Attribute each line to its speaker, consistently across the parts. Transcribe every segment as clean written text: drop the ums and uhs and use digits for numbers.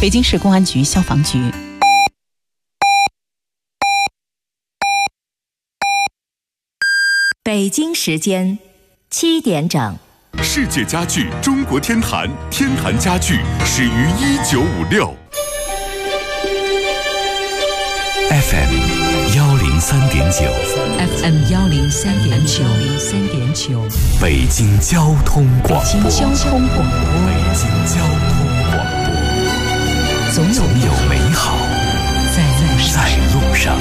Speaker 1: 北京市公安局消防局。
Speaker 2: 北京时间7点整。
Speaker 3: 世界家具中国天坛，天坛家具始于1956。
Speaker 4: FM 103.9
Speaker 2: FM 103.9
Speaker 4: 北京交通广播。
Speaker 2: 北京交通广播。
Speaker 4: 总有美好在路上。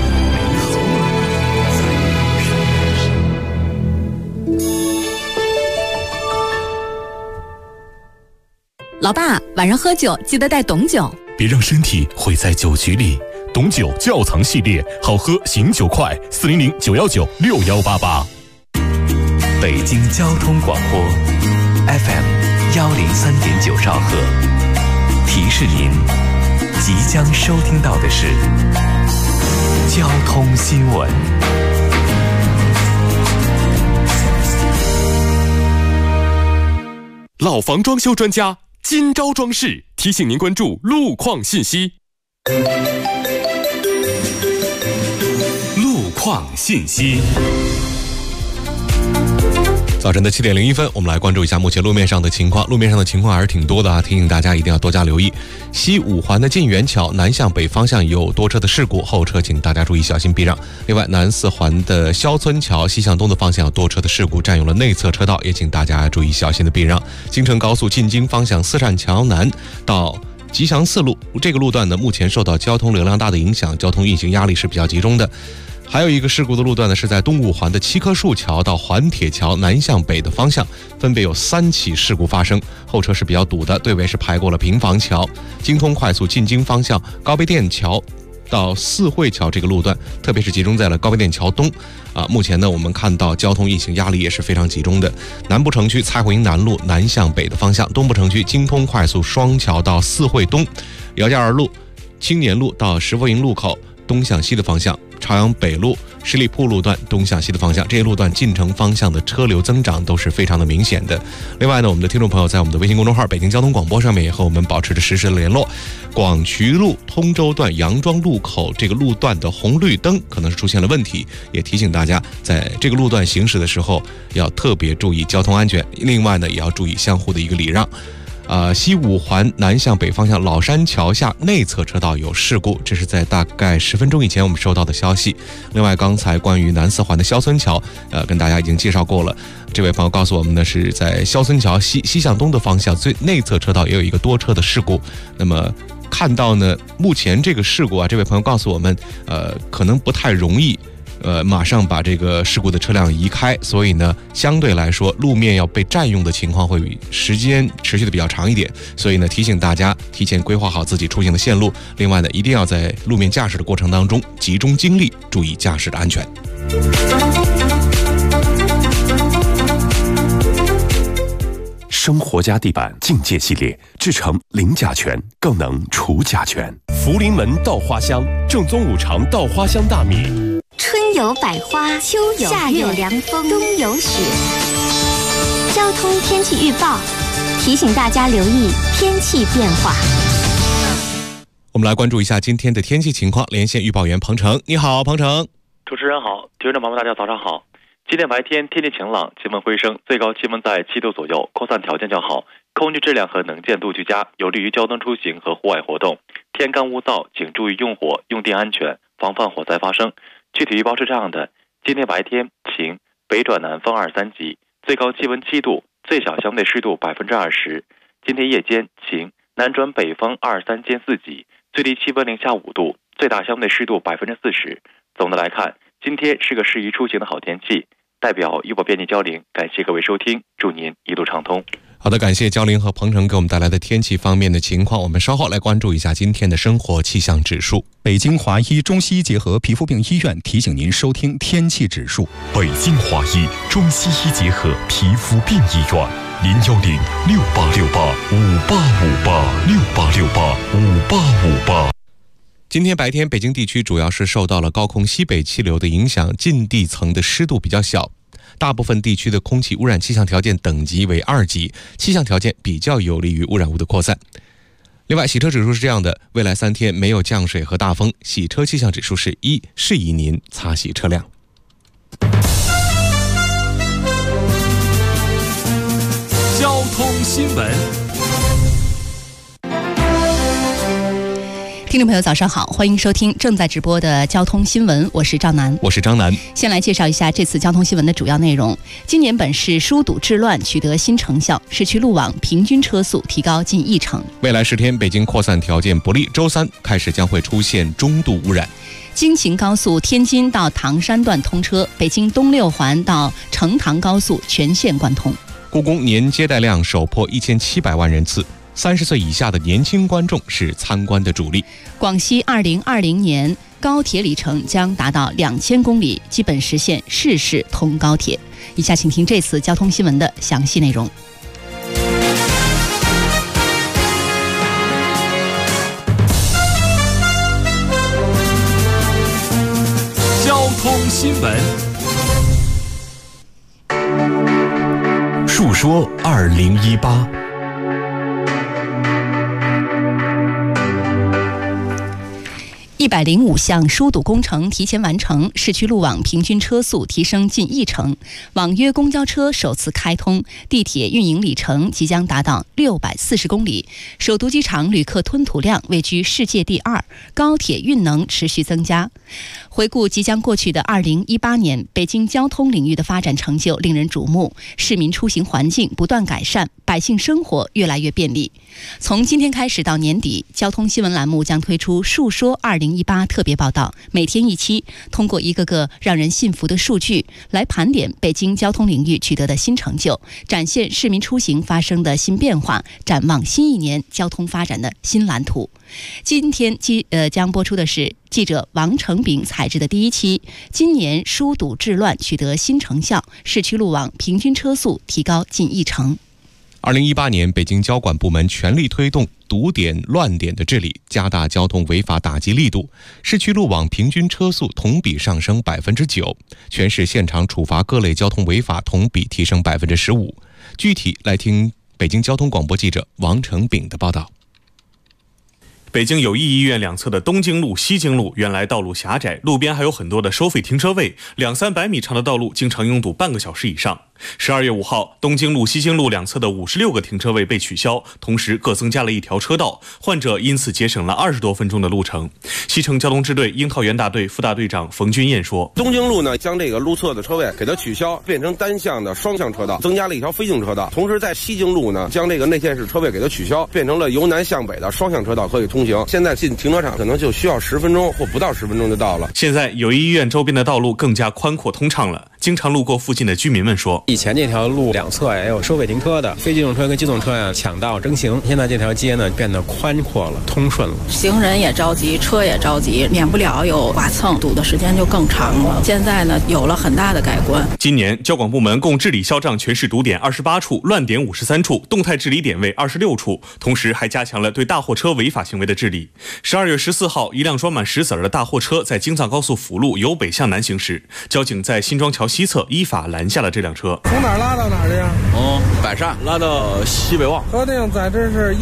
Speaker 5: 老爸，晚上喝酒记得带董酒，
Speaker 3: 别让身体毁在酒局里。董酒窖藏系列，好喝醒酒快，400-919-6188。
Speaker 4: 北京交通广播 FM 103.9兆赫，提示您即将收听到的是交通新闻。
Speaker 3: 老房装修专家今朝装饰提醒您关注路况信息。路况信息。早晨的7点01分，我们来关注一下目前路面上的情况。路面上的情况还是挺多的啊，提醒大家一定要多加留意。西五环的晋源桥南向北方向有多车的事故，后车请大家注意小心避让。另外，南四环的肖村桥西向东的方向有多车的事故，占用了内侧车道，也请大家注意小心的避让。京承高速进京方向四扇桥南到吉祥四路这个路段呢，目前受到交通流量大的影响，交通运行压力是比较集中的。还有一个事故的路段呢，是在东五环的七棵树桥到环铁桥南向北的方向，分别有3起事故发生，后车是比较堵的，队尾是排过了平房桥。京通快速进京方向高碑店桥到四惠桥这个路段，特别是集中在了高碑店桥东目前呢，我们看到交通运行压力也是非常集中的。南部城区蔡慧营南路南向北的方向，东部城区京通快速双桥到四惠东，姚家园路青年路到石佛营路口东向西的方向，朝阳北路十里铺路段东向西的方向，这些路段进城方向的车流增长都是非常的明显的。另外呢，我们的听众朋友在我们的微信公众号北京交通广播上面也和我们保持着实时的联络。广渠路通州段杨庄路口这个路段的红绿灯可能是出现了问题，也提醒大家在这个路段行驶的时候要特别注意交通安全。另外呢，也要注意相互的一个礼让。西五环南向北方向老山桥下内侧车道有事故，这是在大概10分钟以前我们收到的消息。另外，刚才关于南四环的肖村桥，跟大家已经介绍过了。这位朋友告诉我们呢，是在肖村桥西向东的方向最内侧车道也有一个多车的事故。那么看到呢，目前这个事故这位朋友告诉我们，可能不太容易。马上把这个事故的车辆移开，所以呢，相对来说路面要被占用的情况会比时间持续的比较长一点，所以呢，提醒大家提前规划好自己出行的线路。另外呢，一定要在路面驾驶的过程当中集中精力，注意驾驶的安全。
Speaker 4: 生活家地板境界系列制成零甲醛，更能除甲醛。
Speaker 6: 福临门稻花香，正宗五常稻花香大米。
Speaker 7: 春有百花，秋有夏有凉风，冬有雪。交通天气预报提醒大家留意天气变化。
Speaker 3: 我们来关注一下今天的天气情况，连线预报员彭程。你好，彭程。
Speaker 8: 主持人好，听众朋友们大家早上好。今天白天天气晴朗，气温回升，最高气温在7度左右，扩散条件较好，空气质量和能见度居佳，有利于交通出行和户外活动。天干物燥，请注意用火用电安全，防范火灾发生。具体预报是这样的：今天白天晴，北转南风2、3级，最高气温7度，最小相对湿度20%。今天夜间晴，南转北风2、3兼4级，最低气温零下5度，最大相对湿度40%。总的来看，今天是个适宜出行的好天气。代表预报编辑焦玲，感谢各位收听，祝您一路畅通。
Speaker 3: 好的，感谢焦玲和彭程给我们带来的天气方面的情况。我们稍后来关注一下今天的生活气象指数。
Speaker 9: 北京华医中西医结合皮肤病医院提醒您收听天气指数。
Speaker 3: 北京华医中西医结合皮肤病医院，010-6868-5858，6868-5858。今天白天，北京地区主要是受到了高空西北气流的影响，近地层的湿度比较小，大部分地区的空气污染气象条件等级为2级，气象条件比较有利于污染物的扩散。 另外，洗车指数是这样的：未来3天没有降水和大风，洗车气象指数是1，适宜您擦洗车辆。
Speaker 6: 交通新闻。
Speaker 1: 听众朋友早上好，欢迎收听正在直播的交通新闻，我是赵楠。
Speaker 3: 我是张楠。
Speaker 1: 先来介绍一下这次交通新闻的主要内容。今年本市疏堵治乱取得新成效，市区路网平均车速提高近1成。
Speaker 3: 未来10天北京扩散条件不利，周3开始将会出现中度污染。
Speaker 1: 京秦高速天津到唐山段通车，北京东6环到成唐高速全线贯通。
Speaker 3: 故宫年接待量首破1700万人次，30岁以下的年轻观众是参观的主力。
Speaker 1: 广西2020年高铁里程将达到2000公里，基本实现市市通高铁。以下请听这次交通新闻的详细内容。
Speaker 6: 交通新闻。
Speaker 4: 述说2018。
Speaker 1: 105项疏堵工程提前完成，市区路网平均车速提升近1成，网约公交车首次开通，地铁运营里程即将达到640公里，首都机场旅客吞吐量位居世界第2，高铁运能持续增加。回顾即将过去的2018年，北京交通领域的发展成就令人瞩目，市民出行环境不断改善，百姓生活越来越便利。从今天开始到年底，交通新闻栏目将推出述说2018特别报道，每天1期，通过一个个让人信服的数据来盘点北京交通领域取得的新成就，展现市民出行发生的新变化，展望新一年交通发展的新蓝图。今天将播出的是记者王成炳采制的第1期，今年疏堵治乱取得新成效，市区路网平均车速提高近1成。
Speaker 3: 2018年，北京交管部门全力推动堵点乱点的治理，加大交通违法打击力度，市区路网平均车速同比上升9%，全市现场处罚各类交通违法同比提升15%。具体来听北京交通广播记者王成炳的报道。
Speaker 10: 北京友谊医院两侧的东京路、西京路原来道路狭窄，路边还有很多的收费停车位，200-300米长的道路经常拥堵半个小时以上。12月5号，东京路、西京路两侧的56个停车位被取消，同时各增加了1条车道，患者因此节省了20多分钟的路程。西城交通支队樱桃园大队副大队长冯军彦说：“
Speaker 11: 东京路呢，将这个路侧的车位给它取消，变成单向的双向车道，增加了1条非行车道。同时在西京路呢，将这个内线式车位给它取消，变成了由南向北的双向车道可以通行。现在进停车场可能就需要10分钟或不到10分钟就到了。
Speaker 10: 现在友谊医院周边的道路更加宽阔通畅了。经常路过附近的居民们说，
Speaker 12: 以前这条路两侧也有收费停车的，非机动车跟机动车呀抢道争行。现在这条街呢变得宽阔了，通顺了，
Speaker 13: 行人也着急，车也着急，免不了有剐蹭，堵的时间就更长了。现在呢有了很大的改观。
Speaker 10: 今年交管部门共治理消障全市堵点28处，乱点53处，动态治理点位26处，同时还加强了对大货车违法行为的治理。12月14号，一辆装满石子儿的大货车在京藏高速辅路由北向南行驶，交警在新庄桥西侧依法拦下了这辆车。
Speaker 14: 从哪儿拉到哪儿去啊？
Speaker 15: 百善拉到西北旺。
Speaker 14: 核定载质是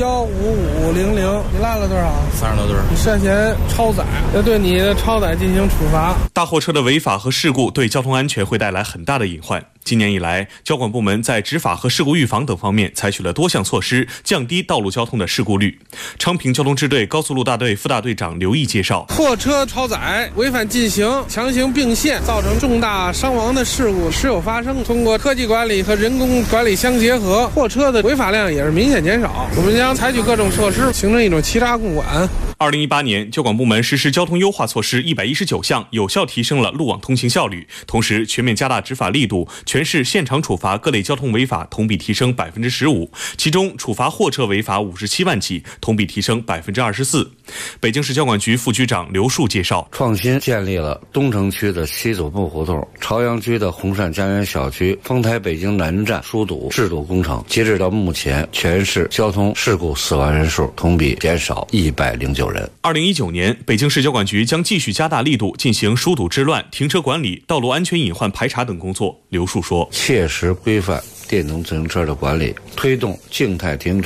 Speaker 14: 15500，你拉了多少
Speaker 15: ？30多吨。
Speaker 14: 你涉嫌超载，要对你的超载进行处罚。
Speaker 10: 大货车的违法和事故对交通安全会带来很大的隐患。今年以来，交管部门在执法和事故预防等方面采取了多项措施，降低道路交通的事故率。昌平交通支队高速路大队副大队长刘毅介绍，
Speaker 14: 货车超载、违反禁行、强行并线，造成重大伤亡的事故时有发生。通过科技管理和人工管理相结合，货车的违法量也是明显减少。我们将采取各种措施，形成一种齐查共管。
Speaker 10: 2018年，交管部门实施交通优化措施119项，有效提升了路网通行效率，同时全面加大执法力度，全市现场处罚各类交通违法同比提升15%，其中处罚货车违法57万起，同比提升24%。北京市交管局副局长刘树介绍，
Speaker 16: 创新建立了东城区的西总部胡同、朝阳区的红山家园小区丰台北京南站疏堵治堵工程，截止到目前，全市交通事故死亡人数同比减少109人。
Speaker 10: 2019年，北京市交管局将继续加大力度进行疏堵治乱、停车管理、道路安全隐患排查等工作。刘树说，
Speaker 16: 切实规范电动自行车的管理，推动静态停车、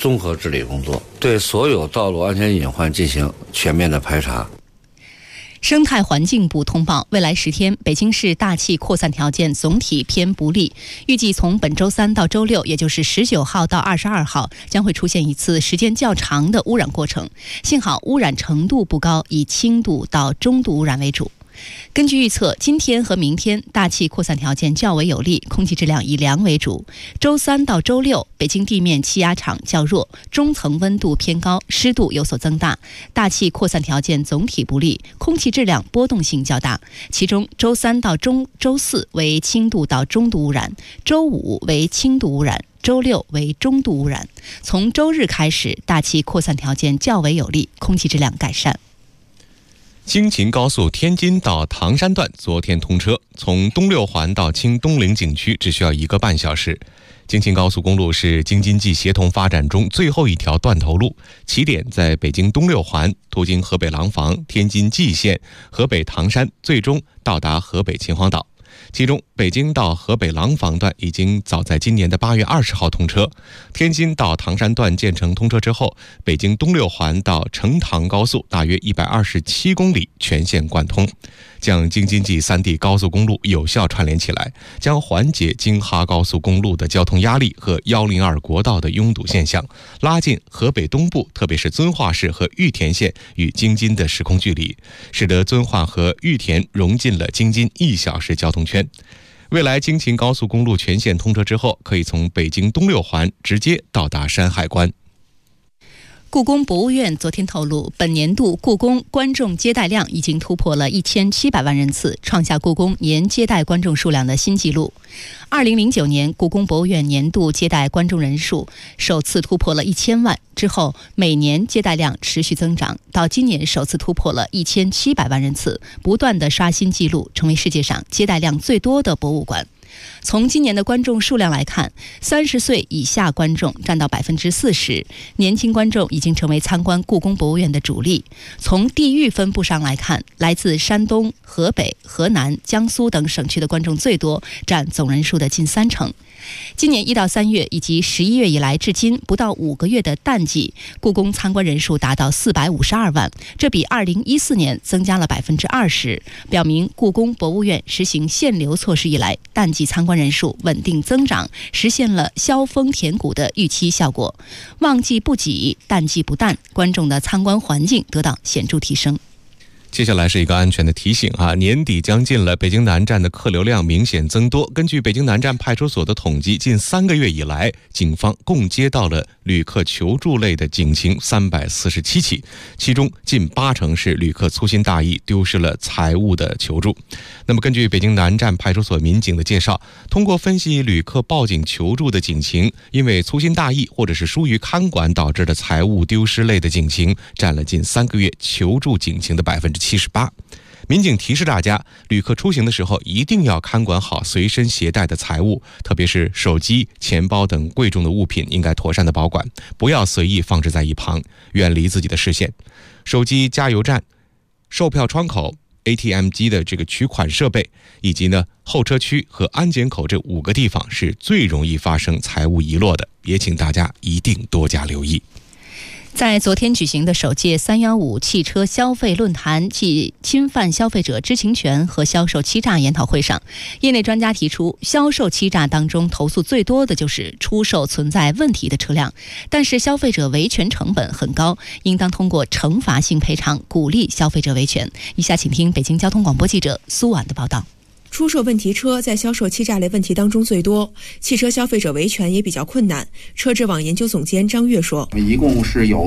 Speaker 16: 综合治理工作，对所有道路安全隐患进行全面的排查。
Speaker 1: 生态环境部通报，未来10天，北京市大气扩散条件总体偏不利，预计从本周3到周6，也就是19号到22号，将会出现一次时间较长的污染过程。幸好污染程度不高，以轻度到中度污染为主。根据预测，今天和明天大气扩散条件较为有利，空气质量以良为主。周3到周6，北京地面气压场较弱，中层温度偏高，湿度有所增大，大气扩散条件总体不利，空气质量波动性较大。其中，周3到周4为轻度到中度污染，周5为轻度污染，周6为中度污染。从周日开始，大气扩散条件较为有利，空气质量改善。
Speaker 3: 京秦高速天津到唐山段昨天通车，从东六环到清东陵景区只需要1个半小时。京秦高速公路是京津冀协同发展中最后一条断头路，起点在北京东六环，途经河北廊坊、天津蓟县、河北唐山，最终到达河北秦皇岛。其中，北京到河北廊坊段已经早在今年的8月20号通车，天津到唐山段建成通车之后，北京东六环到成唐高速大约127公里全线贯通，将京津冀3地高速公路有效串联起来，将缓解京哈高速公路的交通压力和102国道的拥堵现象，拉近河北东部特别是遵化市和玉田县与京津的时空距离，使得遵化和玉田融进了京津1小时交通圈。未来京秦高速公路全线通车之后，可以从北京东六环直接到达山海关。
Speaker 1: 故宫博物院昨天透露，本年度故宫观众接待量已经突破了1700万人次，创下故宫年接待观众数量的新纪录。2009年，故宫博物院年度接待观众人数首次突破了1000万，之后每年接待量持续增长，到今年首次突破了1700万人次，不断的刷新纪录，成为世界上接待量最多的博物馆。从今年的观众数量来看，30岁以下观众占到40%，年轻观众已经成为参观故宫博物院的主力。从地域分布上来看，来自山东、河北、河南、江苏等省区的观众最多，占总人数的近30%。今年1到3月以及11月以来至今不到5个月的淡季，故宫参观人数达到452万，这比2014年增加了20%，表明故宫博物院实行限流措施以来，淡季参观人数稳定增长，实现了消峰填谷的预期效果。旺季不挤，淡季不淡，观众的参观环境得到显著提升。
Speaker 3: 接下来是一个安全的提醒啊，年底将近了，北京南站的客流量明显增多。根据北京南站派出所的统计，近3个月以来，警方共接到了旅客求助类的警情347起，其中近80%是旅客粗心大意丢失了财物的求助。那么根据北京南站派出所民警的介绍，通过分析旅客报警求助的警情，因为粗心大意或者是疏于看管导致的财物丢失类的警情占了近3个月求助警情的78%。民警提示大家，旅客出行的时候一定要看管好随身携带的财物，特别是手机、钱包等贵重的物品应该妥善的保管，不要随意放置在一旁，远离自己的视线。手机加油站、售票窗口、ATM 机的这个取款设备，以及候车区和安检口这5个地方是最容易发生财物遗落的，也请大家一定多加留意。
Speaker 1: 在昨天举行的首届315汽车消费论坛暨侵犯消费者知情权和销售欺诈研讨会上，业内专家提出，销售欺诈当中投诉最多的就是出售存在问题的车辆，但是消费者维权成本很高，应当通过惩罚性赔偿鼓励消费者维权。以下请听北京交通广播记者苏婉的报道。
Speaker 17: 出售问题车在销售欺诈类问题当中最多，汽车消费者维权也比较困难。车之网研究总监张跃说，
Speaker 18: 一共是有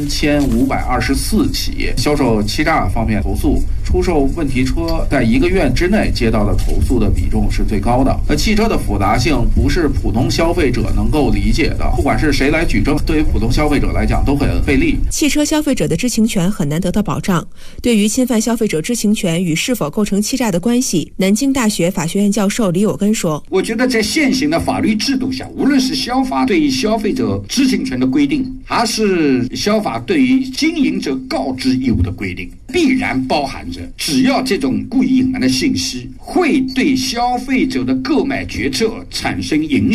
Speaker 18: 3524起销售欺诈方面投诉，出售问题车在1个月之内接到的投诉的比重是最高的。汽车的复杂性不是普通消费者能够理解的，不管是谁来举证，对于普通消费者来讲都很费力。
Speaker 17: 汽车消费者的知情权很难得到保障，对于侵犯消费者知情权与是否构成欺诈的关系，南京大学法学院教授李有根说，
Speaker 19: 我觉得在现行的法律制度下，无论是消法对于消费者知情权的规定，还是消法对于经营者告知义务的规定，必然包含着只要这种故意隐瞒的信息会对消费者的购买决策产生影响，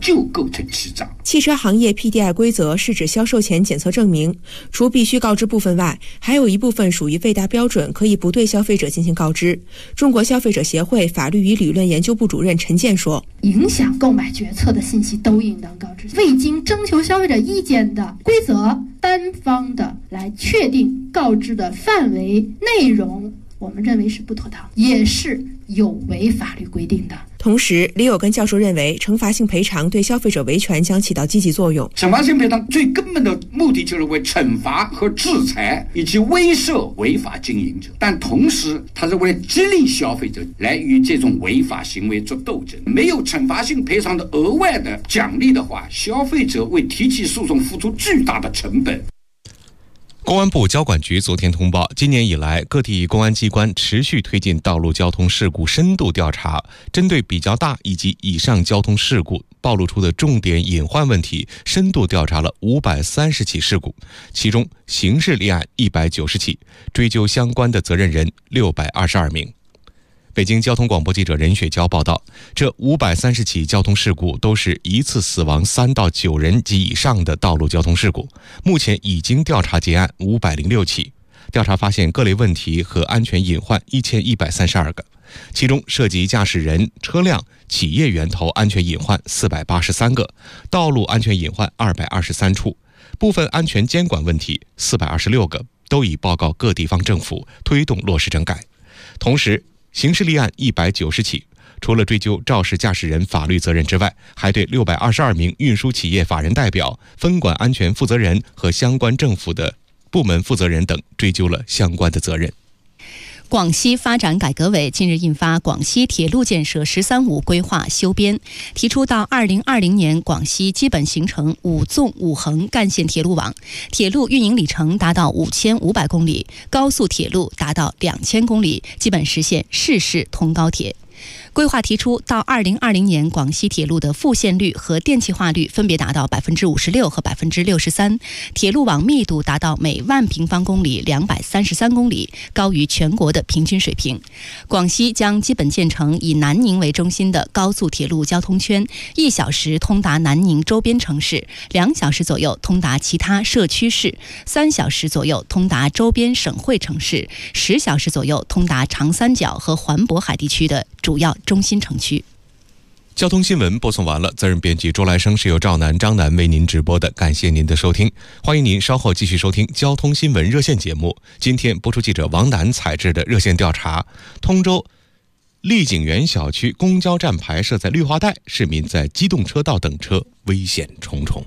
Speaker 19: 就构成欺诈。
Speaker 17: 汽车行业 PDI 规则是指销售前检测证明，除必须告知部分外，还有一部分属于未达标准，可以不对消费者进行告知。中国消费者协会法律与理论研究部主任陈健说，
Speaker 20: 影响购买决策的信息都应当告知，未经征求消费者意见的规则单方的来确定告知的范围内容，我们认为是不妥当，也是有违法律规定的。
Speaker 17: 同时，李有根教授认为，惩罚性赔偿对消费者维权将起到积极作用。
Speaker 19: 惩罚性赔偿最根本的目的就是为惩罚和制裁以及威慑违法经营者，但同时它是为了激励消费者来与这种违法行为做斗争。没有惩罚性赔偿的额外的奖励的话，消费者为提起诉讼付出巨大的成本。
Speaker 3: 公安部交管局昨天通报，今年以来，各地公安机关持续推进道路交通事故深度调查，针对比较大以及以上交通事故暴露出的重点隐患问题，深度调查了530起事故，其中刑事立案190起，追究相关的责任人622名。北京交通广播记者任雪娇报道，这530起交通事故都是一次死亡3到9人及以上的道路交通事故，目前已经调查结案506起，调查发现各类问题和安全隐患1132个，其中涉及驾驶人、车辆、企业源头安全隐患483个，道路安全隐患223处，部分安全监管问题426个，都已报告各地方政府，推动落实整改。同时，刑事立案190起，除了追究肇事驾驶人法律责任之外，还对622名运输企业法人代表、分管安全负责人和相关政府的部门负责人等追究了相关的责任。
Speaker 1: 广西发展改革委近日印发《广西铁路建设“十三五”规划修编》，提出到2020年，广西基本形成5纵5横干线铁路网，铁路运营里程达到5500公里，高速铁路达到2000公里，基本实现市市通高铁。规划提出，到2020年，广西铁路的复线率和电气化率分别达到56%和63%，铁路网密度达到每万平方公里233公里，高于全国的平均水平。广西将基本建成以南宁为中心的高速铁路交通圈，1小时通达南宁周边城市，2小时左右通达其他社区市，3小时左右通达周边省会城市，10小时左右通达长三角和环渤海地区的主要中心城区。
Speaker 3: 交通新闻播送完了，责任编辑周来生，是由赵楠、张楠为您直播的，感谢您的收听，欢迎您稍后继续收听交通新闻热线节目。今天播出记者王楠采制的热线调查：通州丽景园小区公交站牌设在绿化带，市民在机动车道等车，危险重重。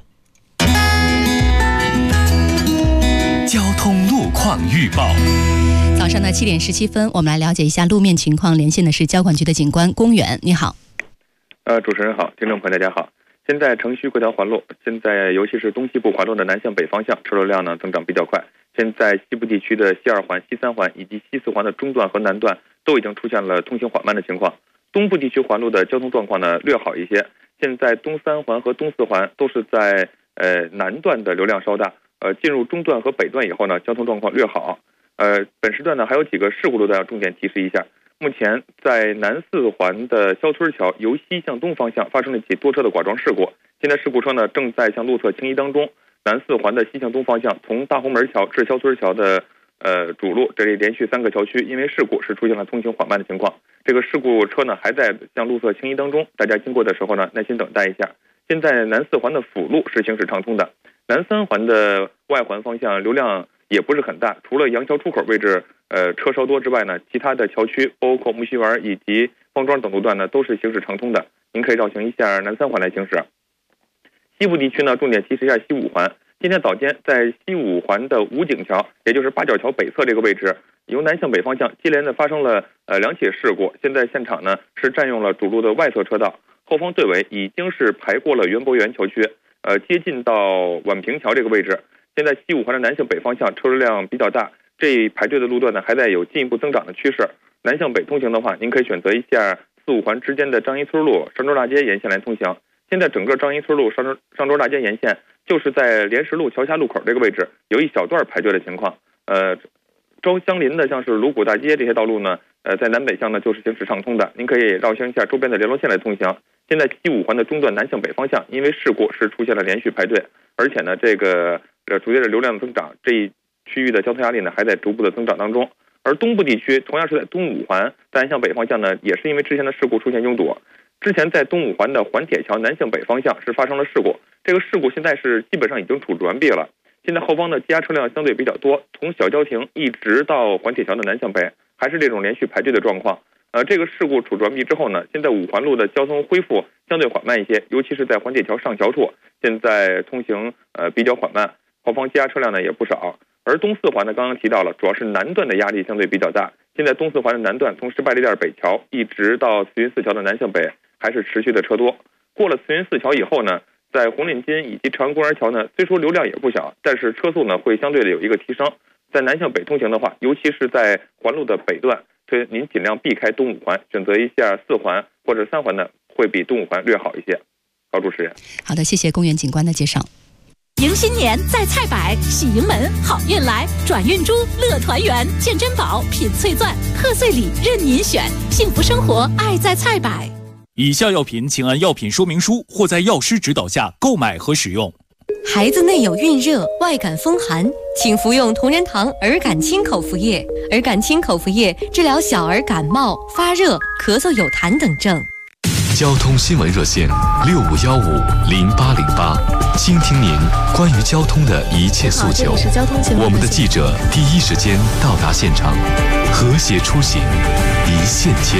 Speaker 4: 交通路况预报。
Speaker 1: 早上的7点17分，我们来了解一下路面情况。连线的是交管局的警官龚远，你好。
Speaker 8: 主持人好，听众朋友大家好。现在城区各条环路，现在尤其是东西部环路的南向北方向，车流量呢增长比较快。现在西部地区的西2环、西3环以及西4环的中段和南段都已经出现了通行缓慢的情况。东部地区环路的交通状况呢略好一些，现在东3环和东4环都是在南段的流量稍大，进入中段和北段以后呢，交通状况略好。本时段呢还有几个事故路段要重点提示一下。目前在南4环的肖村桥由西向东方向发生了一起多车的剐撞事故，现在事故车呢正在向路侧清移当中。南4环的西向东方向，从大红门桥至肖村桥的主路，这里连续3个桥区因为事故是出现了通行缓慢的情况。这个事故车呢还在向路侧清移当中，大家经过的时候呢耐心等待一下。现在南4环的辅路是行驶畅通的，南3环的外环方向流量也不是很大，除了杨桥出口位置车稍多之外呢，其他的桥区包括木樨园以及方庄等路段呢都是行驶畅通的，您可以绕行一下南3环来行驶。西部地区呢重点提示一下西5环，今天早间在西5环的武警桥，也就是八角桥北侧这个位置，由南向北方向接连的发生了2起事故，现在现场呢是占用了主路的外侧车道，后方队尾已经是排过了园博园桥区，接近到宛平桥这个位置。现在西5环的南向北方向车流量比较大，这排队的路段呢还在有进一步增长的趋势。南向北通行的话，您可以选择一下4、5环之间的张一村路、上州大街沿线来通行。现在整个张一村路、上州大街沿线就是在莲石路桥下路口这个位置有一小段排队的情况。周相邻的像是鲁谷大街这些道路呢，在南北向呢就是行驶畅通的，您可以绕行一下周边的联络线来通行。
Speaker 21: 现在西五环的中段南向北方向，因为事故是出现了连续排队，而且呢，这个逐渐的流量增长，这一区域的交通压力呢还在逐步的增长当中。而东部地区同样是在东五环南向北方向呢，也是因为之前的事故出现拥堵。之前在东五环的环铁桥南向北方向是发生了事故，这个事故现在是基本上已经处置完毕了。现在后方的积压车辆相对比较多，从小郊亭一直到环铁桥的南向北，还是这种连续排队的状况。这个事故处置完毕之后呢，现在五环路的交通恢复相对缓慢一些，尤其是在环铁桥上桥处，现在通行比较缓慢，后方积压车辆呢也不少。而东四环呢，刚刚提到了，主要是南段的压力相对比较大。现在东四环的南段，从石牌立店北桥一直到慈云寺桥的南向北，还是持续的车多。过了慈云寺桥以后呢，在红领巾以及朝阳公园桥呢，虽说流量也不小，但是车速呢会相对的有一个提升。在南向北通行的话，尤其是在环路的北段，所以您尽量避开东五环，选择一下四环或者三环呢，会比东五环略好一些。好，主持人。
Speaker 1: 好的，谢谢公园警官的介绍。
Speaker 2: 迎新年在菜百，喜迎门好运来，转运珠乐团圆，见珍宝品翠钻，贺岁礼任您选，幸福生活爱在菜百。
Speaker 6: 以下药品请按药品说明书或在药师指导下购买和使用。
Speaker 22: 孩子内有孕热、外感风寒，请服用同仁堂儿感清口服液。儿感清口服液治疗小儿感冒、发热、咳嗽、有痰等症。
Speaker 4: 交通新闻热线65150808，倾听您关于交通的一切诉求。我们的记者第一时间到达现场，和谐出行，一线牵。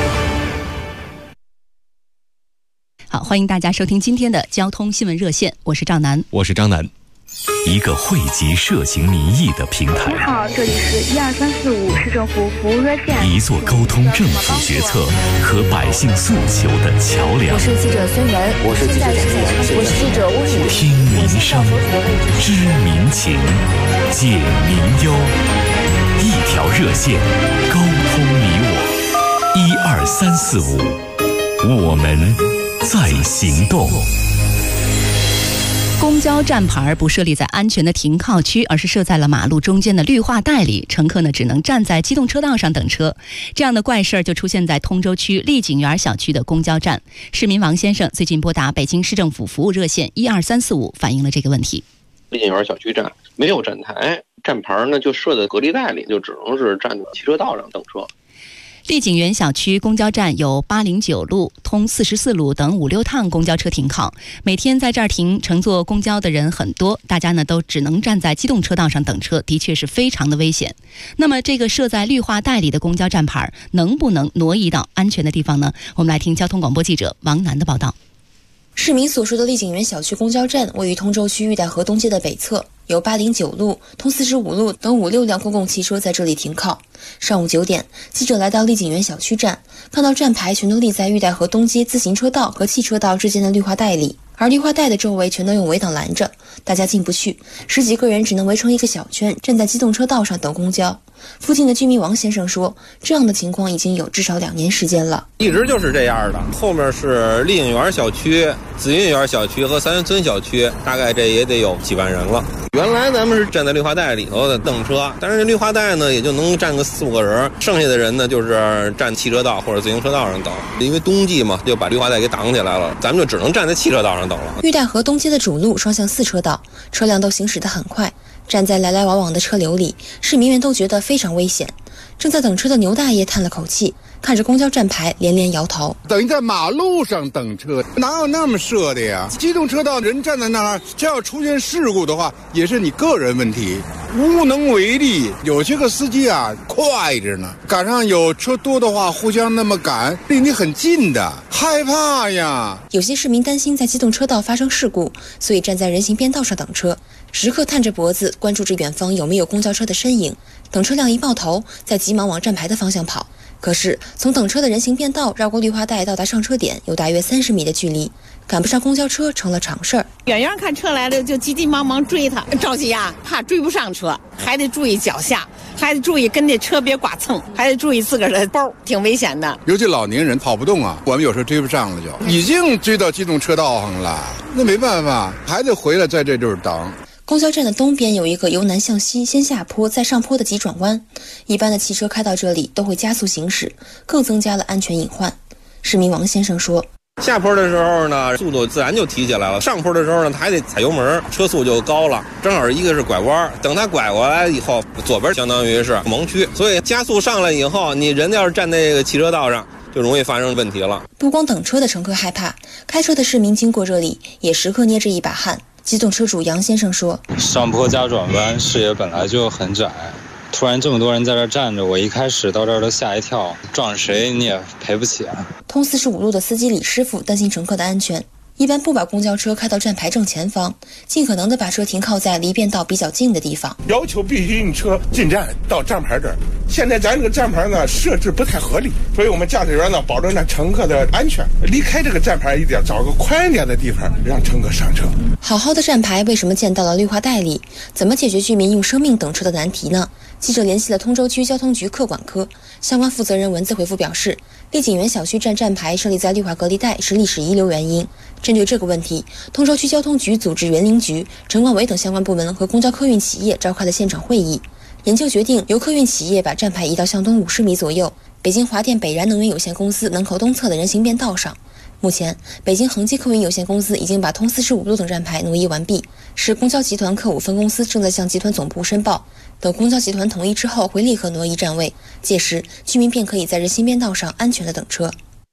Speaker 1: 好，欢迎大家收听今天的交通新闻热线，我是赵楠，
Speaker 3: 我是张楠。
Speaker 4: 一个汇集社情民意的平台。
Speaker 23: 您好，这里是12345市政府服务热线。
Speaker 4: 一座沟通政府决策和百姓诉求的桥梁。
Speaker 23: 我是记者孙源，
Speaker 4: 我是记者
Speaker 23: 我是记者温雨。
Speaker 4: 听民声，知民情，解民忧，一条热线，沟通你我。12345，我们在行动。
Speaker 1: 公交站牌不设立在安全的停靠区，而是设在了马路中间的绿化带里，乘客呢只能站在机动车道上等车。这样的怪事儿就出现在通州区丽景园小区的公交站。市民王先生最近拨打北京市政府服务热线12345，反映了这个问题。
Speaker 24: 丽景园小区站没有站台，站牌呢就设在隔离带里，就只能是站在汽车道上等车。
Speaker 1: 丽景园小区公交站有809路、通44路等5、6趟公交车停靠，每天在这儿乘坐公交的人很多，大家呢都只能站在机动车道上等车，的确是非常的危险。那么这个设在绿化带里的公交站牌能不能挪移到安全的地方呢？我们来听交通广播记者王楠的报道。
Speaker 17: 市民所说的丽景园小区公交站位于通州区裕泰河东街的北侧，有809路、通45路等5、6辆公共汽车在这里停靠。上午9点，记者来到丽景园小区站，看到站牌全都立在裕泰河东街自行车道和汽车道之间的绿化带里，而绿化带的周围全都用围挡拦着，大家进不去，10几个人只能围成一个小圈，站在机动车道上等公交。附近的居民王先生说，这样的情况已经有至少2年时间了，
Speaker 25: 一直就是这样的。后面是丽景园小区、紫云园小区和三元村小区，大概这也得有几万人了。原来咱们是站在绿化带里头的等车，但是这绿化带呢也就能站个4、5个人，剩下的人呢就是站汽车道或者自行车道上等。因为冬季嘛，就把绿化带给挡起来了，咱们就只能站在汽车道上等了。
Speaker 17: 裕泰河东街的主路双向4车道，车辆都行驶得很快，站在来来往往的车流里，市民们都觉得非常危险。正在等车的牛大爷叹了口气，看着公交站牌连连摇头。
Speaker 26: 等于在马路上等车，哪有那么设的呀？机动车道人站在那儿，这要出现事故的话，也是你个人问题，无能为力。有些个司机啊，快着呢，赶上有车多的话，互相那么赶，离你很近的，害怕呀。
Speaker 17: 有些市民担心在机动车道发生事故，所以站在人行便道上等车，时刻探着脖子，关注着远方有没有公交车的身影。等车辆一爆头，再急忙往站牌的方向跑。可是从等车的人行便道绕过绿化带到达上车点有大约30米的距离，赶不上公交车成了常事儿。
Speaker 27: 远远看车来了就急急忙忙追他，着急呀，怕追不上车，还得注意脚下，还得注意跟这车别剐蹭，还得注意自个儿的包，挺危险的。
Speaker 26: 尤其老年人跑不动啊，我们有时候追不上了，就已经追到机动车道上了，那没办法，还得回来在这地儿等。
Speaker 17: 公交站的东边有一个由南向西先下坡再上坡的急转弯，一般的汽车开到这里都会加速行驶，更增加了安全隐患。市民王先生说，
Speaker 25: 下坡的时候呢，速度自然就提起来了；上坡的时候呢，他还得踩油门，车速就高了。正好一个是拐弯，等他拐过来以后，左边相当于是盲区，所以加速上来以后，你人要是站那个汽车道上，就容易发生问题了。
Speaker 17: 不光等车的乘客害怕，开车的市民经过这里也时刻捏着一把汗。机动车主杨先生说：“
Speaker 5: 上坡加转弯，视野本来就很窄。突然这么多人在这站着，我一开始到这儿都吓一跳，撞谁你也赔不起啊。”
Speaker 17: 通45路的司机李师傅担心乘客的安全，一般不把公交车开到站牌正前方，尽可能的把车停靠在离变道比较近的地方。
Speaker 7: 要求必须你车进站到站牌这儿，现在咱这个站牌呢设置不太合理，所以我们驾驶员呢保证了乘客的安全，离开这个站牌一点，找个宽一点的地方让乘客上车。
Speaker 17: 好好的站牌为什么建到了绿化带里？怎么解决居民用生命等车的难题呢？记者联系了通州区交通局客管科，相关负责人文字回复表示，丽景园小区站牌设立在绿化隔离带是历史遗留原因。针对这个问题，通州区交通局组织园林局、城管委等相关部门和公交客运企业召开了现场会议，研究决定由客运企业把站牌移到向东50米左右，北京华电北燃能源有限公司门口东侧的人行便道上。目前，北京恒基客运有限公司已经把通45路等站牌挪移完毕，市公交集团客5分公司正在向集团总部申报，等公交集团同意之后会立刻挪移站位，届时居民便可以在人行便道上安全的等车。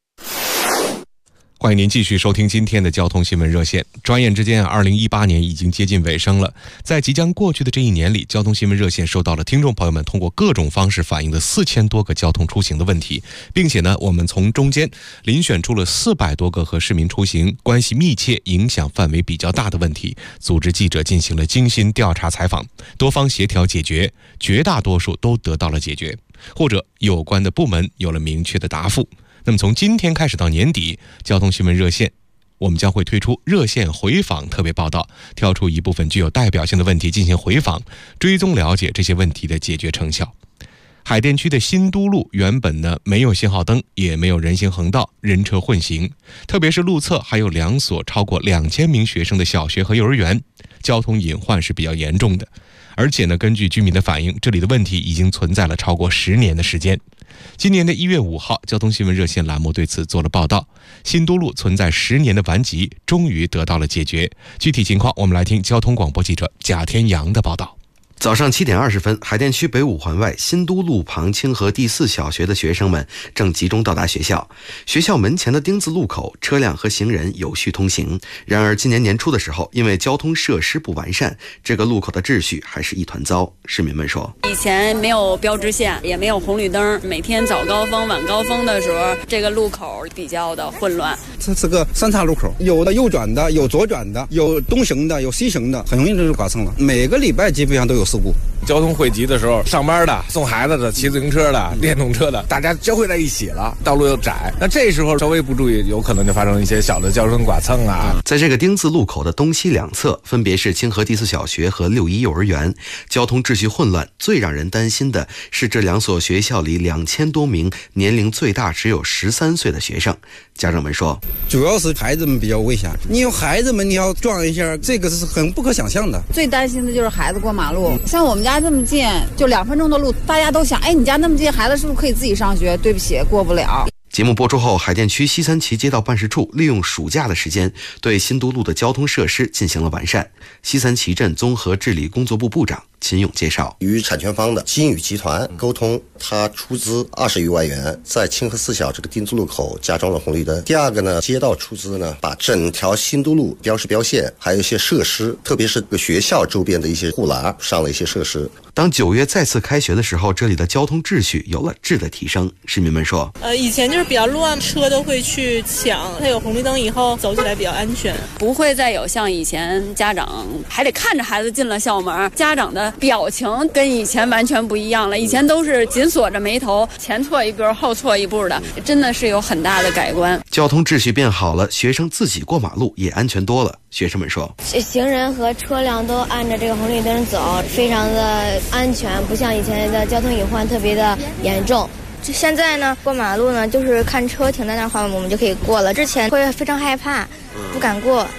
Speaker 3: 欢迎您继续收听今天的交通新闻热线。转眼之间2018年已经接近尾声了，在即将过去的这一年里，交通新闻热线收到了听众朋友们通过各种方式反映的4000多个交通出行的问题，并且呢，我们从中间遴选出了400多个和市民出行关系密切、影响范围比较大的问题，组织记者进行了精心调查采访，多方协调解决，绝大多数都得到了解决，或者有关的部门有了明确的答复。那么从今天开始到年底，交通新闻热线我们将会推出热线回访特别报道，挑出一部分具有代表性的问题进行回访，追踪了解这些问题的解决成效。海淀区的新都路原本呢没有信号灯，也没有人行横道，人车混行，特别是路侧还有2所超过2000名学生的小学和幼儿园，交通隐患是比较严重的。而且呢，根据居民的反映，这里的问题已经存在了超过10年的时间。今年的1月5号，交通新闻热线栏目对此做了报道，新都路存在10年的顽疾终于得到了解决。具体情况我们来听交通广播记者贾天阳的报道。
Speaker 9: 早上7点20分，海淀区北5环外新都路旁清河第4小学的学生们正集中到达学校。学校门前的丁字路口，车辆和行人有序通行。然而，今年年初的时候，因为交通设施不完善，这个路口的秩序还是一团糟。市民们说，
Speaker 11: 以前没有标志线，也没有红绿灯，每天早高峰、晚高峰的时候，这个路口比较的混乱。
Speaker 12: 这是个3岔路口，有的右转的，有左转的，有东行的，有西行的，很容易就剐蹭了。每个礼拜基本上都有事故。
Speaker 13: 交通汇集的时候，上班的、送孩子的、骑自行车的、电动车的，大家交汇在一起了，道路又窄，那这时候稍微不注意，有可能就发生一些小的交通剐蹭啊。
Speaker 9: 在这个丁字路口的东西两侧，分别是清河第4小学和6·1幼儿园，交通秩序混乱。最让人担心的是这2所学校里2000多名年龄最大只有13岁的学生。家长们说，
Speaker 12: 主要是孩子们比较危险，你有孩子们你要撞一下，这个是很不可想象的。
Speaker 15: 最担心的就是孩子过马路，像我们家这么近，就2分钟的路，大家都想，哎，你家那么近，孩子是不是可以自己上学？对不起，过不了。
Speaker 9: 节目播出后，海淀区西三旗街道办事处利用暑假的时间，对新都路的交通设施进行了完善。西三旗镇综合治理工作部部长秦勇介绍，
Speaker 28: 与产权方的金宇集团沟通，他出资20余万元，在清河4小这个丁字路口加装了红绿灯。第二个呢，街道出资呢，把整条新都路标识标线，还有一些设施，特别是学校周边的一些护栏上了一些设施。
Speaker 9: 当9月再次开学的时候，这里的交通秩序有了质的提升。市民们说，
Speaker 29: 以前就是比较乱，车都会去抢，它有红绿灯以后走起来比较安全，
Speaker 11: 不会再有像以前家长还得看着孩子进了校门，家长的表情跟以前完全不一样了。以前都是紧锁着眉头，前错一步后错一步的，真的是有很大的改观。
Speaker 9: 交通秩序变好了，学生自己过马路也安全多了。学生们说，
Speaker 30: 行人和车辆都按着这个红绿灯走，非常的安全，不像以前的交通隐患特别的严重。现在呢，过马路呢，就是看车停在那儿，我们就可以过了。之前会非常害怕，不敢过。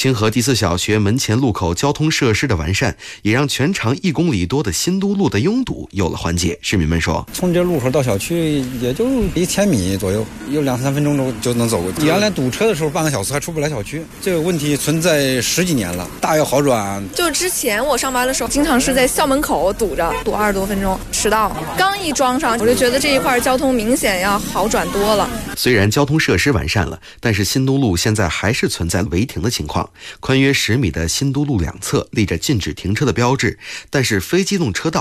Speaker 9: 清河第四小学门前路口交通设施的完善，也让全长1公里多的新都路的拥堵有了缓解。市民们说，
Speaker 12: 从这路口到小区也就1000米左右，有2-3分钟就能走过去。原来堵车的时候半个小时还出不来小区，这个问题存在10几年了，大要好转。
Speaker 2: 就之前我上班的时候，经常是在校门口堵着，堵20多分钟，迟到。刚一装上，我就觉得这一块交通明显要好转多了。
Speaker 9: 虽然交通设施完善了，但是新都路现在还是存在违停的情况。宽约10米的新都路两侧立着禁止停车的标志，但是非机动车道